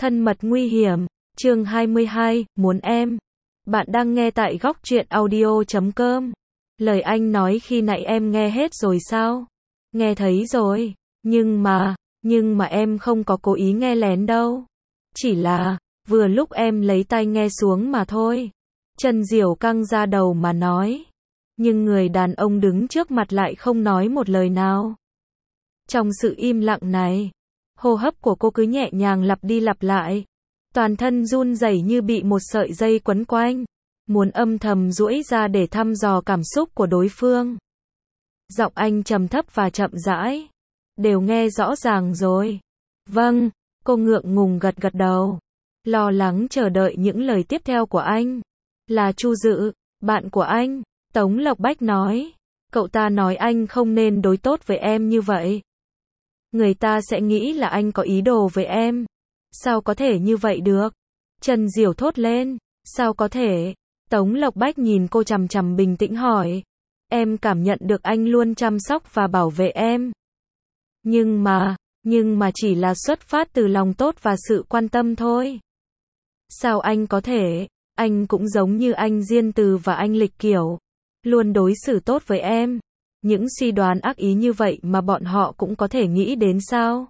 Thân mật nguy hiểm, chương 22, muốn em. Bạn đang nghe tại góc truyện audio.com. Lời anh nói khi nãy em nghe hết rồi sao? Nghe thấy rồi, nhưng mà em không có cố ý nghe lén đâu. Chỉ là, vừa lúc em lấy tai nghe xuống mà thôi. Trần Diểu căng ra đầu mà nói. Nhưng người đàn ông đứng trước mặt lại không nói một lời nào. Trong sự im lặng này, hô hấp của cô cứ nhẹ nhàng lặp đi lặp lại. Toàn thân run rẩy như bị một sợi dây quấn quanh. Muốn âm thầm duỗi ra để thăm dò cảm xúc của đối phương. Giọng anh trầm thấp và chậm rãi. Đều nghe rõ ràng rồi. Vâng, cô ngượng ngùng gật gật đầu. Lo lắng chờ đợi những lời tiếp theo của anh. Là Chu Dự, bạn của anh. Tống Lộc Bách nói. Cậu ta nói anh không nên đối tốt với em như vậy. Người ta sẽ nghĩ là anh có ý đồ với em. Sao có thể như vậy được? Trần Diểu thốt lên. Sao có thể? Tống Lộc Bách nhìn cô chằm chằm bình tĩnh hỏi. Em cảm nhận được anh luôn chăm sóc và bảo vệ em. Nhưng mà chỉ là xuất phát từ lòng tốt và sự quan tâm thôi. Sao anh có thể? Anh cũng giống như anh Diên Từ và anh Lịch Kiểu. Luôn đối xử tốt với em. Những suy đoán ác ý như vậy mà bọn họ cũng có thể nghĩ đến sao?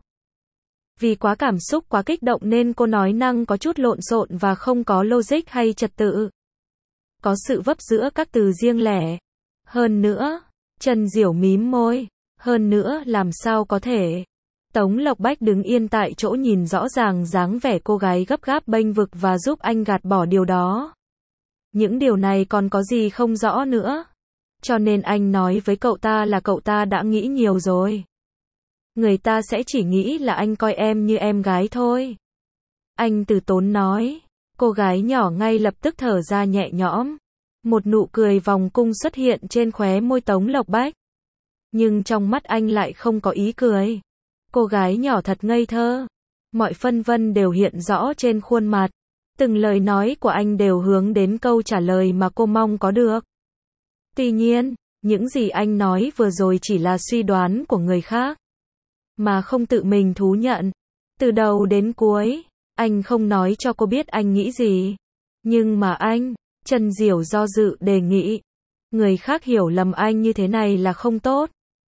Vì quá cảm xúc quá kích động nên cô nói năng có chút lộn xộn và không có logic hay trật tự. Có sự vấp giữa các từ riêng lẻ. Hơn nữa, Trần Diểu mím môi. Hơn nữa làm sao có thể? Tống Lộc Bách đứng yên tại chỗ nhìn rõ ràng dáng vẻ cô gái gấp gáp bênh vực và giúp anh gạt bỏ điều đó. Những điều này còn có gì không rõ nữa. Cho nên anh nói với cậu ta là cậu ta đã nghĩ nhiều rồi. Người ta sẽ chỉ nghĩ là anh coi em như em gái thôi. Anh từ tốn nói. Cô gái nhỏ ngay lập tức thở ra nhẹ nhõm. Một nụ cười vòng cung xuất hiện trên khóe môi Tống Lộc Bách. Nhưng trong mắt anh lại không có ý cười. Cô gái nhỏ thật ngây thơ. Mọi phân vân đều hiện rõ trên khuôn mặt. Từng lời nói của anh đều hướng đến câu trả lời mà cô mong có được. Tuy nhiên, những gì anh nói vừa rồi chỉ là suy đoán của người khác. Mà không tự mình thú nhận. Từ đầu đến cuối, anh không nói cho cô biết anh nghĩ gì. Nhưng mà anh, Trần Diểu do dự đề nghị. Người khác hiểu lầm anh như thế này là không tốt.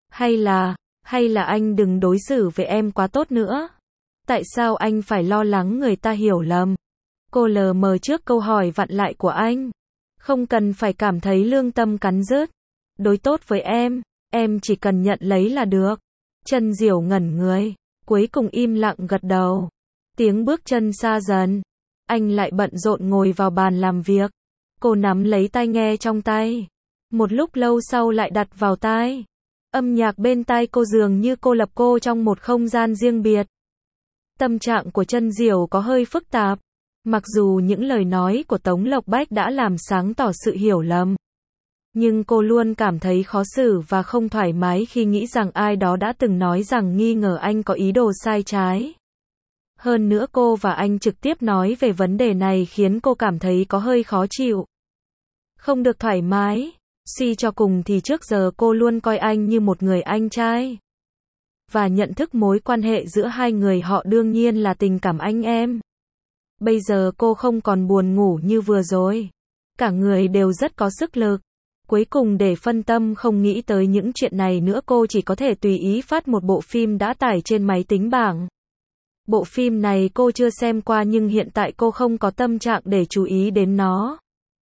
Hay là anh đừng đối xử với em quá tốt nữa. Tại sao anh phải lo lắng người ta hiểu lầm? Cô lờ mờ trước câu hỏi vặn lại của anh. Không cần phải cảm thấy lương tâm cắn rứt. Đối tốt với em chỉ cần nhận lấy là được. Trần Diểu ngẩn người, cuối cùng im lặng gật đầu. Tiếng bước chân xa dần. Anh lại bận rộn ngồi vào bàn làm việc. Cô nắm lấy tai nghe trong tay. Một lúc lâu sau lại đặt vào tai. Âm nhạc bên tai cô dường như cô lập cô trong một không gian riêng biệt. Tâm trạng của Trần Diểu có hơi phức tạp. Mặc dù những lời nói của Tống Lộc Bách đã làm sáng tỏ sự hiểu lầm. Nhưng cô luôn cảm thấy khó xử và không thoải mái khi nghĩ rằng ai đó đã từng nói rằng nghi ngờ anh có ý đồ sai trái. Hơn nữa cô và anh trực tiếp nói về vấn đề này khiến cô cảm thấy có hơi khó chịu. Không được thoải mái. Suy cho cùng thì trước giờ cô luôn coi anh như một người anh trai. Và nhận thức mối quan hệ giữa hai người họ đương nhiên là tình cảm anh em. Bây giờ cô không còn buồn ngủ như vừa rồi. Cả người đều rất có sức lực. Cuối cùng để phân tâm không nghĩ tới những chuyện này nữa cô chỉ có thể tùy ý phát một bộ phim đã tải trên máy tính bảng. Bộ phim này cô chưa xem qua nhưng hiện tại cô không có tâm trạng để chú ý đến nó.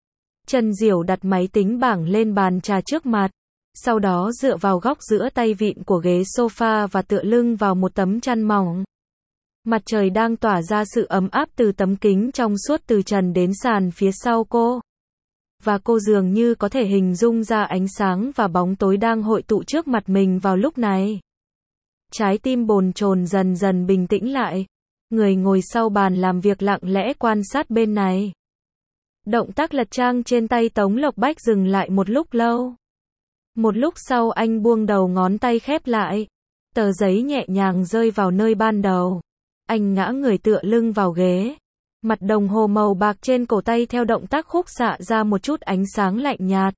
Trần Diểu đặt máy tính bảng lên bàn trà trước mặt. Sau đó dựa vào góc giữa tay vịn của ghế sofa và tựa lưng vào một tấm chăn mỏng. Mặt trời đang tỏa ra sự ấm áp từ tấm kính trong suốt từ trần đến sàn phía sau cô. Và cô dường như có thể hình dung ra ánh sáng và bóng tối đang hội tụ trước mặt mình vào lúc này. Trái tim bồn chồn dần dần bình tĩnh lại. Người ngồi sau bàn làm việc lặng lẽ quan sát bên này. Động tác lật trang trên tay Tống Lộc Bách dừng lại một lúc lâu. Một lúc sau anh buông đầu ngón tay khép lại. Tờ giấy nhẹ nhàng rơi vào nơi ban đầu. Anh ngã người tựa lưng vào ghế. Mặt đồng hồ màu bạc trên cổ tay theo động tác khúc xạ ra một chút ánh sáng lạnh nhạt.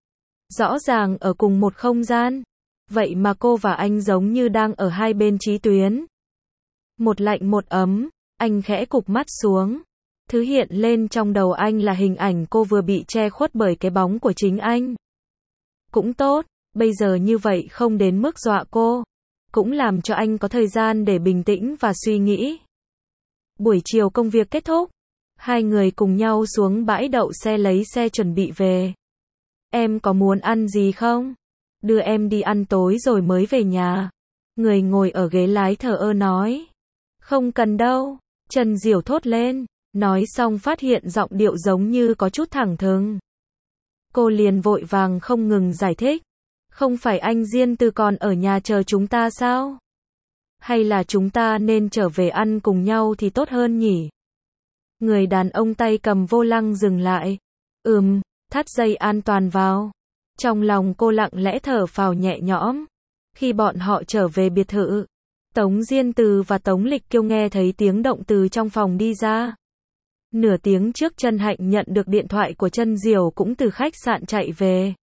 Rõ ràng ở cùng một không gian. Vậy mà cô và anh giống như đang ở hai bên chí tuyến. Một lạnh một ấm. Anh khẽ cụp mắt xuống. Thứ hiện lên trong đầu anh là hình ảnh cô vừa bị che khuất bởi cái bóng của chính anh. Cũng tốt, bây giờ như vậy không đến mức dọa cô. Cũng làm cho anh có thời gian để bình tĩnh và suy nghĩ. Buổi chiều công việc kết thúc. Hai người cùng nhau xuống bãi đậu xe lấy xe chuẩn bị về. Em có muốn ăn gì không? Đưa em đi ăn tối rồi mới về nhà. Người ngồi ở ghế lái thờ ơ nói. Không cần đâu. Trần Diểu thốt lên. Nói xong phát hiện giọng điệu giống như có chút thẳng thừng. Cô liền vội vàng không ngừng giải thích. Không phải anh Diên Từ còn ở nhà chờ chúng ta sao? Hay là chúng ta nên trở về ăn cùng nhau thì tốt hơn nhỉ? Người đàn ông tay cầm vô lăng dừng lại. Thắt dây an toàn vào. Trong lòng cô lặng lẽ thở phào nhẹ nhõm. Khi bọn họ trở về biệt thự, Tống Diên Từ và Tống Lịch Kiêu nghe thấy tiếng động từ trong phòng đi ra. Nửa tiếng trước Trân Hạnh nhận được điện thoại của Trân Diểu cũng từ khách sạn chạy về.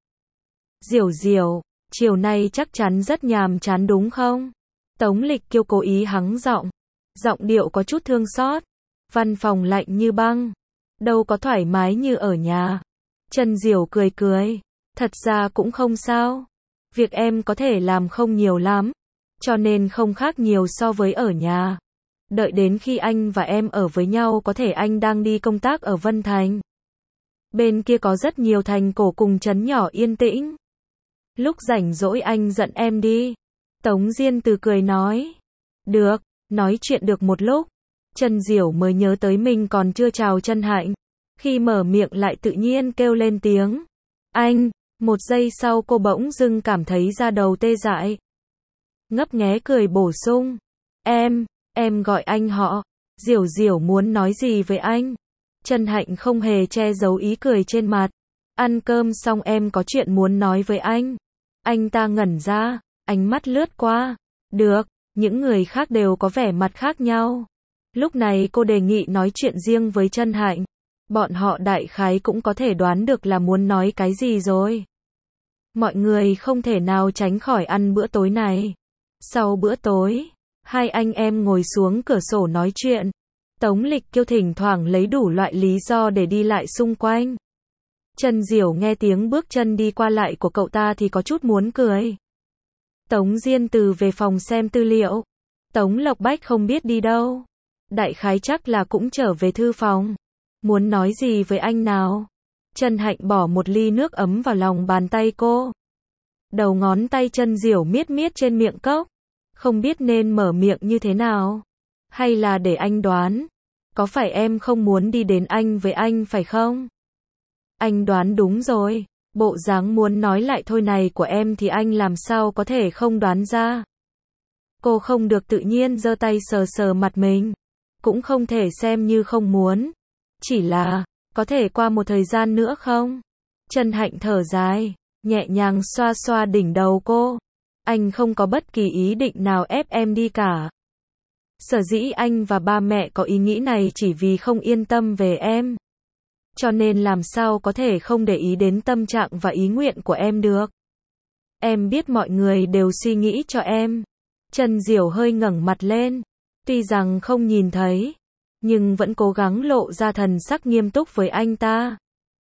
Diểu, chiều nay chắc chắn rất nhàm chán đúng không? Tống Lịch Kiêu cố ý hắng giọng. Giọng điệu có chút thương xót. Văn phòng lạnh như băng. Đâu có thoải mái như ở nhà. Trân Diểu cười cười. Thật ra cũng không sao. Việc em có thể làm không nhiều lắm. Cho nên không khác nhiều so với ở nhà. Đợi đến khi anh và em ở với nhau có thể anh đang đi công tác ở Vân Thành. Bên kia có rất nhiều thành cổ cùng trấn nhỏ yên tĩnh. Lúc rảnh rỗi anh dẫn em đi. Tống Diên Từ cười nói. Được, nói chuyện được một lúc. Trân Diểu mới nhớ tới mình còn chưa chào Trân Hạnh. Khi mở miệng lại tự nhiên kêu lên tiếng. Anh, một giây sau cô bỗng dưng cảm thấy da đầu tê dại. Ngấp nghé cười bổ sung. Em gọi anh họ. Diểu muốn nói gì với anh? Trân Hạnh không hề che giấu ý cười trên mặt. Ăn cơm xong em có chuyện muốn nói với anh. Anh ta ngẩn ra, ánh mắt lướt qua. Được, những người khác đều có vẻ mặt khác nhau. Lúc này cô đề nghị nói chuyện riêng với Trân Hạnh. Bọn họ đại khái cũng có thể đoán được là muốn nói cái gì rồi. Mọi người không thể nào tránh khỏi ăn bữa tối này. Sau bữa tối, hai anh em ngồi xuống cửa sổ nói chuyện. Tống Lịch Kiêu thỉnh thoảng lấy đủ loại lý do để đi lại xung quanh. Trân Diểu nghe tiếng bước chân đi qua lại của cậu ta thì có chút muốn cười. Tống Diên Từ về phòng xem tư liệu. Tống Lộc Bách không biết đi đâu. Đại khái chắc là cũng trở về thư phòng. Muốn nói gì với anh nào? Trân Hạnh bỏ một ly nước ấm vào lòng bàn tay cô. Đầu ngón tay Trân Diểu miết miết trên miệng cốc. Không biết nên mở miệng như thế nào. Hay là để anh đoán. Có phải em không muốn đi đến anh với anh phải không? Anh đoán đúng rồi. Bộ dáng muốn nói lại thôi này của em thì anh làm sao có thể không đoán ra. Cô không được tự nhiên giơ tay sờ sờ mặt mình. Cũng không thể xem như không muốn. Chỉ là, có thể qua một thời gian nữa không? Trân Hạnh thở dài, nhẹ nhàng xoa xoa đỉnh đầu cô. Anh không có bất kỳ ý định nào ép em đi cả. Sở dĩ anh và ba mẹ có ý nghĩ này chỉ vì không yên tâm về em. Cho nên làm sao có thể không để ý đến tâm trạng và ý nguyện của em được. Em biết mọi người đều suy nghĩ cho em. Trân Diểu hơi ngẩng mặt lên. Tuy rằng không nhìn thấy, nhưng vẫn cố gắng lộ ra thần sắc nghiêm túc với anh ta.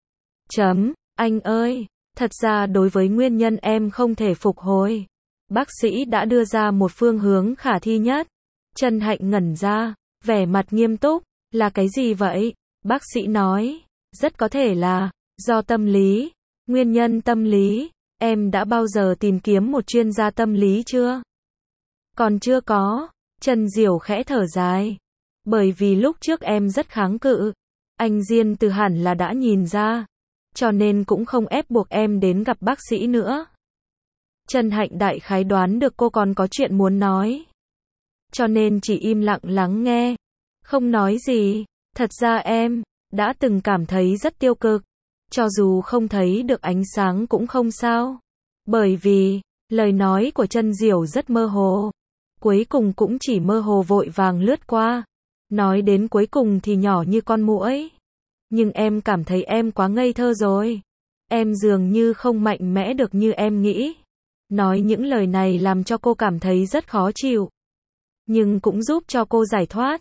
Anh ơi, thật ra đối với nguyên nhân em không thể phục hồi, bác sĩ đã đưa ra một phương hướng khả thi nhất. Trân Hạnh ngẩn ra, vẻ mặt nghiêm túc, là cái gì vậy? Bác sĩ nói, rất có thể là do tâm lý. Nguyên nhân tâm lý, em đã bao giờ tìm kiếm một chuyên gia tâm lý chưa? Còn chưa có. Trân Diểu khẽ thở dài. Bởi vì lúc trước em rất kháng cự. Anh Diên Từ hẳn là đã nhìn ra. Cho nên cũng không ép buộc em đến gặp bác sĩ nữa. Trân Hạnh đại khái đoán được cô còn có chuyện muốn nói. Cho nên chỉ im lặng lắng nghe. Không nói gì. Thật ra em đã từng cảm thấy rất tiêu cực. Cho dù không thấy được ánh sáng cũng không sao. Bởi vì, lời nói của Trân Diểu rất mơ hồ. Cuối cùng cũng chỉ mơ hồ vội vàng lướt qua. Nói đến cuối cùng thì nhỏ như con muỗi. Nhưng em cảm thấy em quá ngây thơ rồi. Em dường như không mạnh mẽ được như em nghĩ. Nói những lời này làm cho cô cảm thấy rất khó chịu. Nhưng cũng giúp cho cô giải thoát.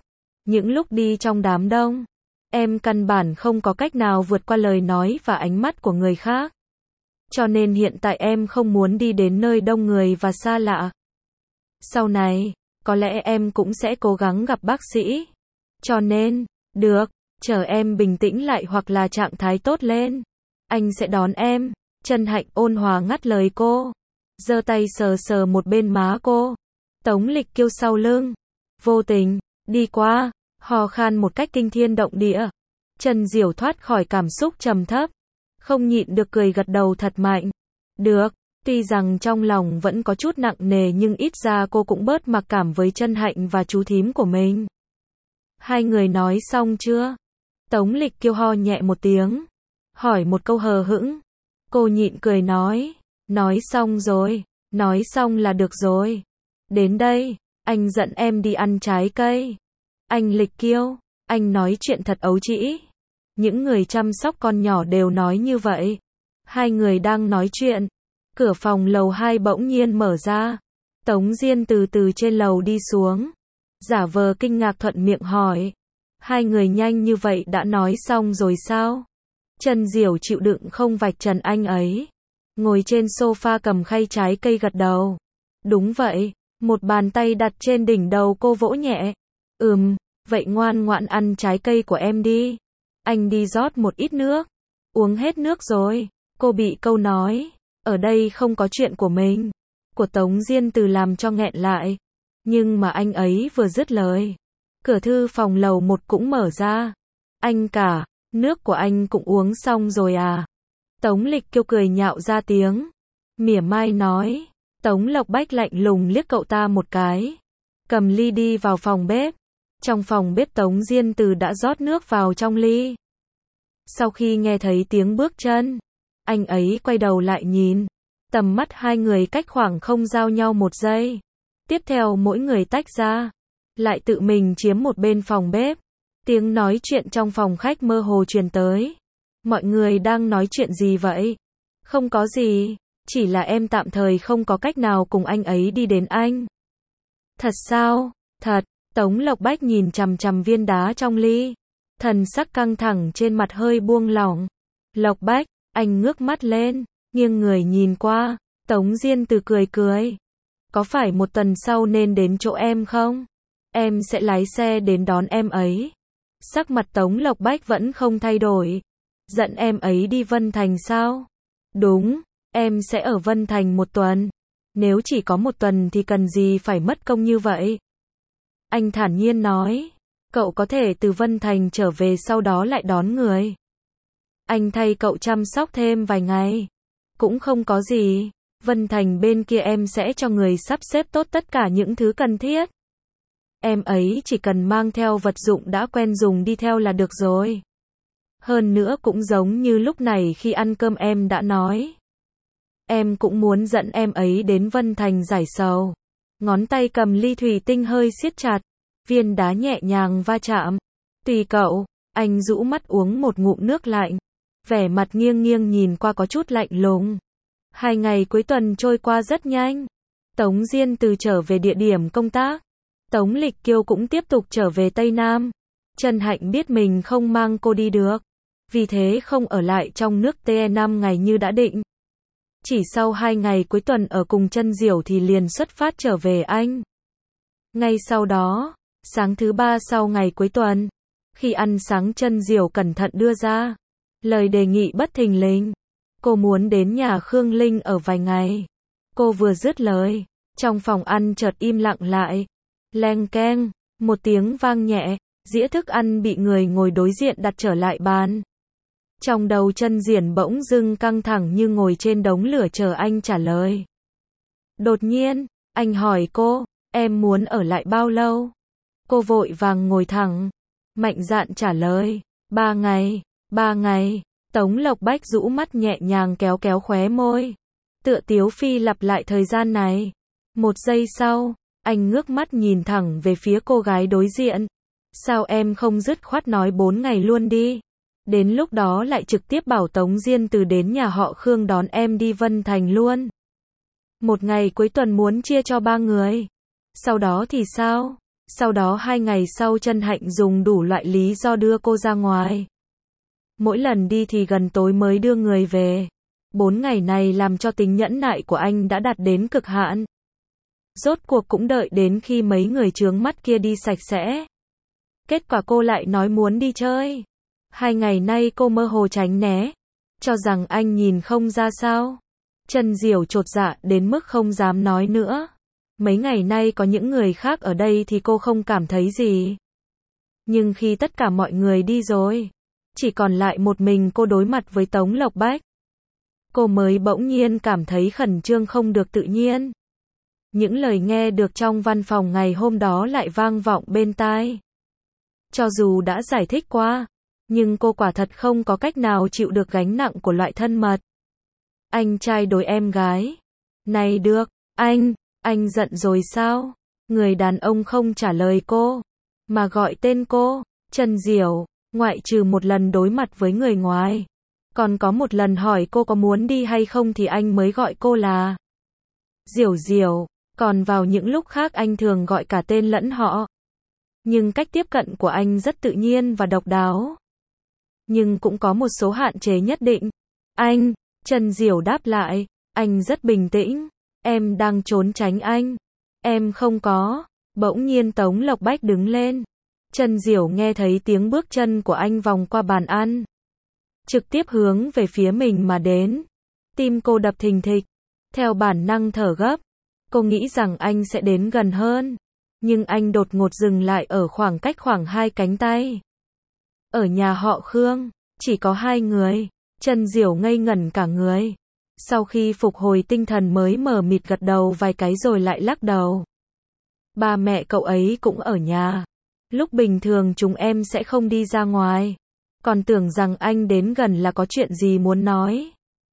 Những lúc đi trong đám đông, em căn bản không có cách nào vượt qua lời nói và ánh mắt của người khác. Cho nên hiện tại em không muốn đi đến nơi đông người và xa lạ. Sau này, có lẽ em cũng sẽ cố gắng gặp bác sĩ. Cho nên, được, chờ em bình tĩnh lại hoặc là trạng thái tốt lên, anh sẽ đón em. Chân Hạnh ôn hòa ngắt lời cô, giơ tay sờ sờ một bên má cô. Tống Lịch Kiêu sau lưng, vô tình, đi qua, hò khan một cách kinh thiên động địa. Trần Diểu thoát khỏi cảm xúc trầm thấp, không nhịn được cười gật đầu thật mạnh. Được, tuy rằng trong lòng vẫn có chút nặng nề nhưng ít ra cô cũng bớt mặc cảm với Chân Hạnh và chú thím của mình. Hai người nói xong chưa? Tống Lịch Kiêu ho nhẹ một tiếng, hỏi một câu hờ hững. Cô nhịn cười nói xong rồi, nói xong là được rồi. Đến đây, anh dẫn em đi ăn trái cây. Anh Lịch Kiêu, anh nói chuyện thật ấu trĩ. Những người chăm sóc con nhỏ đều nói như vậy. Hai người đang nói chuyện, cửa phòng lầu 2 bỗng nhiên mở ra. Tống Diên từ từ trên lầu đi xuống, giả vờ kinh ngạc thuận miệng hỏi. Hai người nhanh như vậy đã nói xong rồi sao? Trần Diểu chịu đựng không vạch trần anh ấy. Ngồi trên sofa cầm khay trái cây gật đầu. Đúng vậy, một bàn tay đặt trên đỉnh đầu cô vỗ nhẹ. Vậy ngoan ngoãn ăn trái cây của em đi. Anh đi rót một ít nước. Uống hết nước rồi. Cô bị câu nói, ở đây không có chuyện của mình, của Tống Diên Từ làm cho nghẹn lại. Nhưng mà anh ấy vừa dứt lời, cửa thư phòng lầu 1 cũng mở ra. Anh cả, nước của anh cũng uống xong rồi à? Tống Lịch Kiêu cười nhạo ra tiếng, mỉa mai nói. Tống Lộc Bách lạnh lùng liếc cậu ta một cái, cầm ly đi vào phòng bếp. Trong phòng bếp Tống Diên Từ đã rót nước vào trong ly. Sau khi nghe thấy tiếng bước chân, anh ấy quay đầu lại nhìn. Tầm mắt hai người cách khoảng không giao nhau một giây. Tiếp theo mỗi người tách ra, lại tự mình chiếm một bên phòng bếp. Tiếng nói chuyện trong phòng khách mơ hồ truyền tới. Mọi người đang nói chuyện gì vậy? Không có gì, chỉ là em tạm thời không có cách nào cùng anh ấy đi đến anh. Thật sao? Thật. Tống Lộc Bách nhìn chằm chằm viên đá trong ly, thần sắc căng thẳng trên mặt hơi buông lỏng. Lộc Bách, anh ngước mắt lên, nghiêng người nhìn qua. Tống Diên Từ cười cười. Có phải một tuần sau nên đến chỗ em không? Em sẽ lái xe đến đón em ấy. Sắc mặt Tống Lộc Bách vẫn không thay đổi. Dẫn em ấy đi Vân Thành sao? Đúng, em sẽ ở Vân Thành một tuần. Nếu chỉ có một tuần thì cần gì phải mất công như vậy? Anh thản nhiên nói. Cậu có thể từ Vân Thành trở về sau đó lại đón người. Anh thay cậu chăm sóc thêm vài ngày. Cũng không có gì. Vân Thành bên kia em sẽ cho người sắp xếp tốt tất cả những thứ cần thiết. Em ấy chỉ cần mang theo vật dụng đã quen dùng đi theo là được rồi. Hơn nữa cũng giống như lúc này khi ăn cơm em đã nói. Em cũng muốn dẫn em ấy đến Vân Thành giải sầu. Ngón tay cầm ly thủy tinh hơi siết chặt. Viên đá nhẹ nhàng va chạm. Tùy cậu. Anh rũ mắt uống một ngụm nước lạnh. Vẻ mặt nghiêng nghiêng nhìn qua có chút lạnh lùng. 2 ngày cuối tuần trôi qua rất nhanh. Tống Diên Từ trở về địa điểm công tác. Tống Lịch Kiêu cũng tiếp tục trở về Tây Nam. Trần Hạnh biết mình không mang cô đi được, vì thế không ở lại trong nước T5 ngày như đã định. Chỉ sau 2 ngày cuối tuần ở cùng Trân Diểu thì liền xuất phát trở về Anh. Ngay sau đó, sáng thứ 3 sau ngày cuối tuần, khi ăn sáng Trân Diểu cẩn thận đưa ra lời đề nghị bất thình lình. Cô muốn đến nhà Khương Linh ở vài ngày. Cô vừa dứt lời, trong phòng ăn chợt im lặng lại. Leng keng, một tiếng vang nhẹ, dĩa thức ăn bị người ngồi đối diện đặt trở lại bàn. Trong đầu Trân Diển bỗng dưng căng thẳng như ngồi trên đống lửa chờ anh trả lời. Đột nhiên, anh hỏi cô, em muốn ở lại bao lâu? Cô vội vàng ngồi thẳng, mạnh dạn trả lời, 3 ngày, 3 ngày. Tống Lộc Bách rũ mắt nhẹ nhàng kéo kéo khóe môi. Tựa Tiếu Phi lặp lại thời gian này. 1 giây sau, anh ngước mắt nhìn thẳng về phía cô gái đối diện. Sao em không dứt khoát nói 4 ngày luôn đi? Đến lúc đó lại trực tiếp bảo Tống Diên Từ đến nhà họ Khương đón em đi Vân Thành luôn. 1 ngày cuối tuần muốn chia cho 3 người. Sau đó thì sao? Sau đó 2 ngày sau Chân Hạnh dùng đủ loại lý do đưa cô ra ngoài. Mỗi lần đi thì gần tối mới đưa người về. 4 ngày này làm cho tính nhẫn nại của anh đã đạt đến cực hạn. Rốt cuộc cũng đợi đến khi mấy người chướng mắt kia đi sạch sẽ. Kết quả cô lại nói muốn đi chơi. 2 ngày nay cô mơ hồ tránh né, cho rằng anh nhìn không ra sao. Trần Diểu chột dạ đến mức không dám nói nữa. Mấy ngày nay có những người khác ở đây thì cô không cảm thấy gì. Nhưng khi tất cả mọi người đi rồi, chỉ còn lại một mình cô đối mặt với Tống Lộc Bách. Cô mới bỗng nhiên cảm thấy khẩn trương không được tự nhiên. Những lời nghe được trong văn phòng ngày hôm đó lại vang vọng bên tai. Cho dù đã giải thích qua, nhưng cô quả thật không có cách nào chịu được gánh nặng của loại thân mật. Anh trai đối em gái. Này được, anh giận rồi sao? Người đàn ông không trả lời cô, mà gọi tên cô, Trần Diểu, ngoại trừ một lần đối mặt với người ngoài. Còn có một lần hỏi cô có muốn đi hay không thì anh mới gọi cô là Diểu Diểu, còn vào những lúc khác anh thường gọi cả tên lẫn họ. Nhưng cách tiếp cận của anh rất tự nhiên và độc đáo. Nhưng cũng có một số hạn chế nhất định. Trần Diểu đáp lại, anh rất bình tĩnh. Em đang trốn tránh anh. Em không có. Bỗng nhiên Tống Lộc Bách đứng lên. Trần Diểu nghe thấy tiếng bước chân của anh vòng qua bàn ăn, trực tiếp hướng về phía mình mà đến. Tim cô đập thình thịch, theo bản năng thở gấp. Cô nghĩ rằng anh sẽ đến gần hơn, nhưng anh đột ngột dừng lại ở khoảng cách khoảng 2 cánh tay. Ở nhà họ Khương, chỉ có 2 người. Trần Diểu ngây ngẩn cả người. Sau khi phục hồi tinh thần mới mờ mịt gật đầu vài cái rồi lại lắc đầu. Ba mẹ cậu ấy cũng ở nhà. Lúc bình thường chúng em sẽ không đi ra ngoài. Còn tưởng rằng anh đến gần là có chuyện gì muốn nói.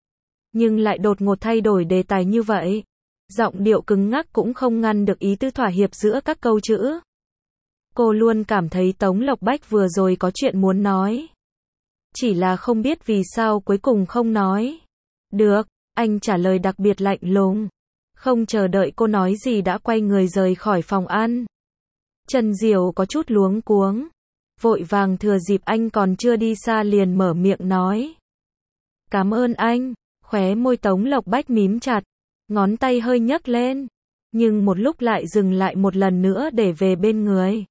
Nhưng lại đột ngột thay đổi đề tài như vậy. Giọng điệu cứng ngắc cũng không ngăn được ý tứ thỏa hiệp giữa các câu chữ. Cô luôn cảm thấy Tống Lộc Bách vừa rồi có chuyện muốn nói. Chỉ là không biết vì sao cuối cùng không nói. Được, anh trả lời đặc biệt lạnh lùng. Không chờ đợi cô nói gì đã quay người rời khỏi phòng ăn. Trần Diểu có chút luống cuống. Vội vàng thừa dịp anh còn chưa đi xa liền mở miệng nói. Cảm ơn anh. Khóe môi Tống Lộc Bách mím chặt. Ngón tay hơi nhấc lên. Nhưng một lúc lại dừng lại một lần nữa để về bên người.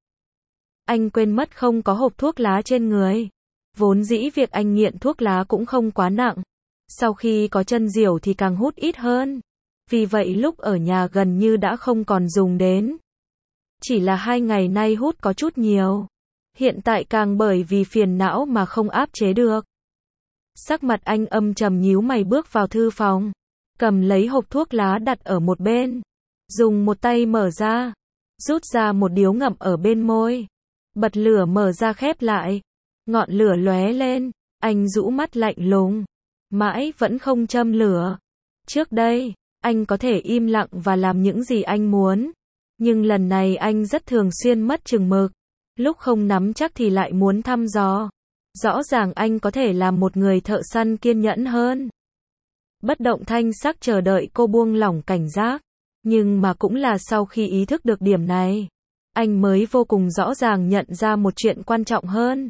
Anh quên mất không có hộp thuốc lá trên người. Vốn dĩ việc anh nghiện thuốc lá cũng không quá nặng. Sau khi có Trần Diểu thì càng hút ít hơn. Vì vậy lúc ở nhà gần như đã không còn dùng đến. Chỉ là 2 ngày nay hút có chút nhiều. Hiện tại càng bởi vì phiền não mà không áp chế được. Sắc mặt anh âm trầm nhíu mày bước vào thư phòng. Cầm lấy hộp thuốc lá đặt ở một bên. Dùng một tay mở ra. Rút ra một điếu ngậm ở bên môi. Bật lửa mở ra khép lại. Ngọn lửa lóe lên. Anh rũ mắt lạnh lùng. Mãi vẫn không châm lửa. Trước đây, anh có thể im lặng và làm những gì anh muốn. Nhưng lần này anh rất thường xuyên mất chừng mực. Lúc không nắm chắc thì lại muốn thăm dò. Rõ ràng anh có thể làm một người thợ săn kiên nhẫn hơn. Bất động thanh sắc chờ đợi cô buông lỏng cảnh giác. Nhưng mà cũng là sau khi ý thức được điểm này, anh mới vô cùng rõ ràng nhận ra một chuyện quan trọng hơn.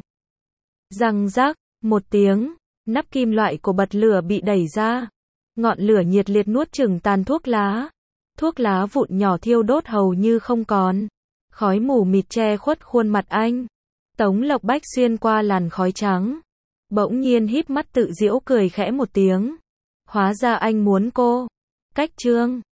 Răng rắc, một tiếng, nắp kim loại của bật lửa bị đẩy ra. Ngọn lửa nhiệt liệt nuốt chửng tàn thuốc lá. Thuốc lá vụn nhỏ thiêu đốt hầu như không còn. Khói mù mịt che khuất khuôn mặt anh. Tống Lộc Bách xuyên qua làn khói trắng. Bỗng nhiên híp mắt tự giễu cười khẽ một tiếng. Hóa ra anh muốn cô. Cách chương